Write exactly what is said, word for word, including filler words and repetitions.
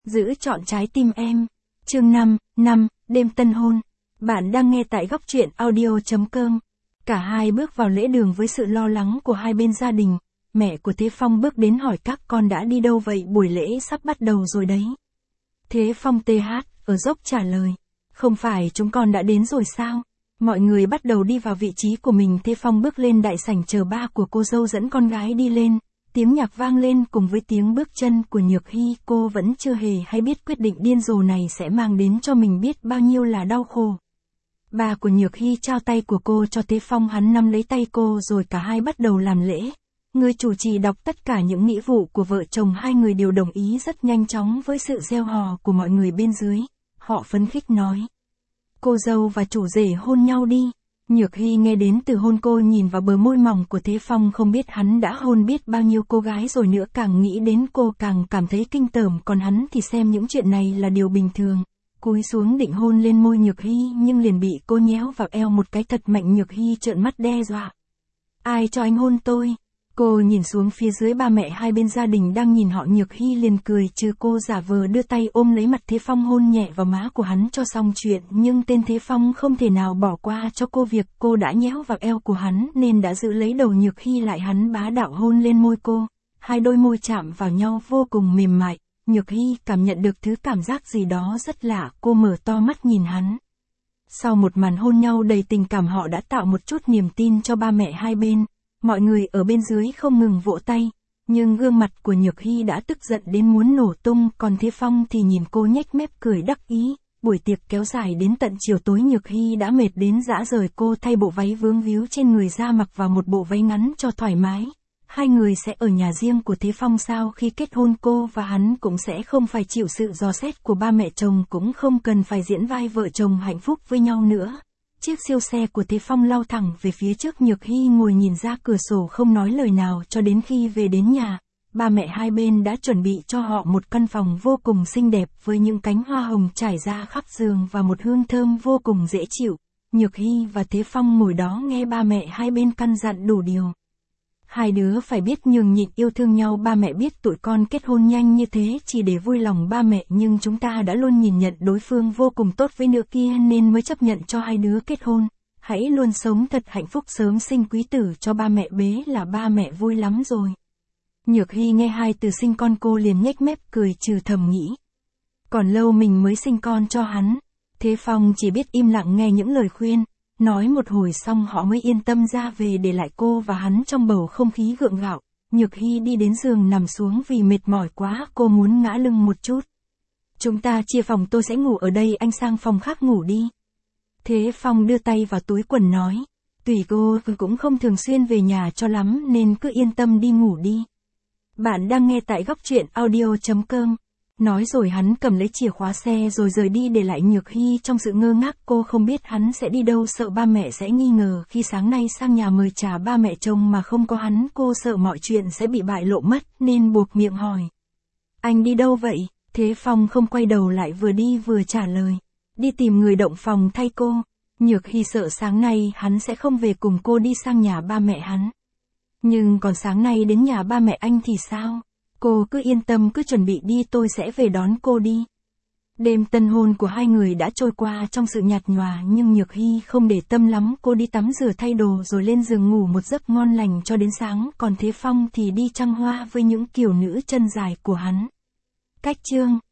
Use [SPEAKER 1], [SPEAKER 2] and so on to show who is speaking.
[SPEAKER 1] Giữ trọn trái tim em. Chương năm, năm, đêm tân hôn. Bạn đang nghe tại góc truyện audio.com. Cả hai bước vào lễ đường với sự lo lắng của hai bên gia đình. Mẹ của Thế Phong bước đến hỏi các con đã đi đâu vậy, buổi lễ sắp bắt đầu rồi đấy. Thế Phong tê hát, ở dốc trả lời. Không phải chúng con đã đến rồi sao? Mọi người bắt đầu đi vào vị trí của mình. Thế Phong bước lên đại sảnh chờ ba của cô dâu dẫn con gái đi lên. Tiếng nhạc vang lên cùng với tiếng bước chân của Nhược Hy. Cô vẫn chưa hề hay biết quyết định điên rồ này sẽ mang đến cho mình biết bao nhiêu là đau khổ. Ba của Nhược Hy trao tay của cô cho Thế Phong, hắn nắm lấy tay cô rồi cả hai bắt đầu làm lễ. Người chủ trì đọc tất cả những nghĩa vụ của vợ chồng hai người đều đồng ý rất nhanh chóng với sự reo hò của mọi người bên dưới. Họ phấn khích nói: cô dâu và chủ rể hôn nhau đi. Nhược Hy nghe đến từ hôn, cô nhìn vào bờ môi mỏng của Thế Phong, không biết hắn đã hôn biết bao nhiêu cô gái rồi nữa, càng nghĩ đến cô càng cảm thấy kinh tởm, còn hắn thì xem những chuyện này là điều bình thường. Cúi xuống định hôn lên môi Nhược Hy nhưng liền bị cô nhéo vào eo một cái thật mạnh. Nhược Hy trợn mắt đe dọa: ai cho anh hôn tôi? Cô nhìn xuống phía dưới, ba mẹ hai bên gia đình đang nhìn họ. Nhược Hy liền cười trừ cô, giả vờ đưa tay ôm lấy mặt Thế Phong hôn nhẹ vào má của hắn cho xong chuyện, nhưng tên Thế Phong không thể nào bỏ qua cho cô việc cô đã nhéo vào eo của hắn nên đã giữ lấy đầu Nhược Hy lại. Hắn bá đạo hôn lên môi cô, hai đôi môi chạm vào nhau vô cùng mềm mại. Nhược Hy cảm nhận được thứ cảm giác gì đó rất lạ, cô mở to mắt nhìn hắn. Sau một màn hôn nhau đầy tình cảm, họ đã tạo một chút niềm tin cho ba mẹ hai bên. Mọi người ở bên dưới không ngừng vỗ tay, nhưng gương mặt của Nhược Hy đã tức giận đến muốn nổ tung, còn Thế Phong thì nhìn cô nhếch mép cười đắc ý. Buổi tiệc kéo dài đến tận chiều tối, Nhược Hy đã mệt đến rã rời, cô thay bộ váy vướng víu trên người ra mặc vào một bộ váy ngắn cho thoải mái. Hai người sẽ ở nhà riêng của Thế Phong sau khi kết hôn, cô và hắn cũng sẽ không phải chịu sự dò xét của ba mẹ chồng, cũng không cần phải diễn vai vợ chồng hạnh phúc với nhau nữa. Chiếc siêu xe của Thế Phong lao thẳng về phía trước. Nhược Hy ngồi nhìn ra cửa sổ không nói lời nào cho đến khi về đến nhà. Ba mẹ hai bên đã chuẩn bị cho họ một căn phòng vô cùng xinh đẹp với những cánh hoa hồng trải ra khắp giường và một hương thơm vô cùng dễ chịu. Nhược Hy và Thế Phong ngồi đó nghe ba mẹ hai bên căn dặn đủ điều. Hai đứa phải biết nhường nhịn yêu thương nhau. Ba mẹ biết tụi con kết hôn nhanh như thế chỉ để vui lòng ba mẹ, nhưng chúng ta đã luôn nhìn nhận đối phương vô cùng tốt với nửa kia nên mới chấp nhận cho hai đứa kết hôn. Hãy luôn sống thật hạnh phúc, sớm sinh quý tử cho ba mẹ bế là ba mẹ vui lắm rồi. Nhược Hy nghe hai từ sinh con cô liền nhếch mép cười trừ, thầm nghĩ: còn lâu mình mới sinh con cho hắn. Thế Phong chỉ biết im lặng nghe những lời khuyên. Nói một hồi xong họ mới yên tâm ra về, để lại cô và hắn trong bầu không khí gượng gạo. Nhược Hy đi đến giường nằm xuống vì mệt mỏi quá, cô muốn ngã lưng một chút. Chúng ta chia phòng, tôi sẽ ngủ ở đây, anh sang phòng khác ngủ đi. Thế Phong đưa tay vào túi quần nói: tùy cô, cũng không thường xuyên về nhà cho lắm nên cứ yên tâm đi ngủ đi. Bạn đang nghe tại góc truyện audio.com. Nói rồi hắn cầm lấy chìa khóa xe rồi rời đi, để lại Nhược Hy trong sự ngơ ngác. Cô không biết hắn sẽ đi đâu, sợ ba mẹ sẽ nghi ngờ khi sáng nay sang nhà mời trà ba mẹ chồng mà không có hắn. Cô sợ mọi chuyện sẽ bị bại lộ mất nên buộc miệng hỏi: anh đi đâu vậy? Thế Phong không quay đầu lại, vừa đi vừa trả lời: đi tìm người động phòng thay cô. Nhược Hy sợ sáng nay hắn sẽ không về cùng cô đi sang nhà ba mẹ hắn. Nhưng còn sáng nay đến nhà ba mẹ anh thì sao? Cô cứ yên tâm, cứ chuẩn bị đi, tôi sẽ về đón cô đi. Đêm tân hôn của hai người đã trôi qua trong sự nhạt nhòa, nhưng Nhược Hy không để tâm lắm. Cô đi tắm rửa thay đồ rồi lên giường ngủ một giấc ngon lành cho đến sáng, còn Thế Phong thì đi trăng hoa với những kiểu nữ chân dài của hắn. Cách chương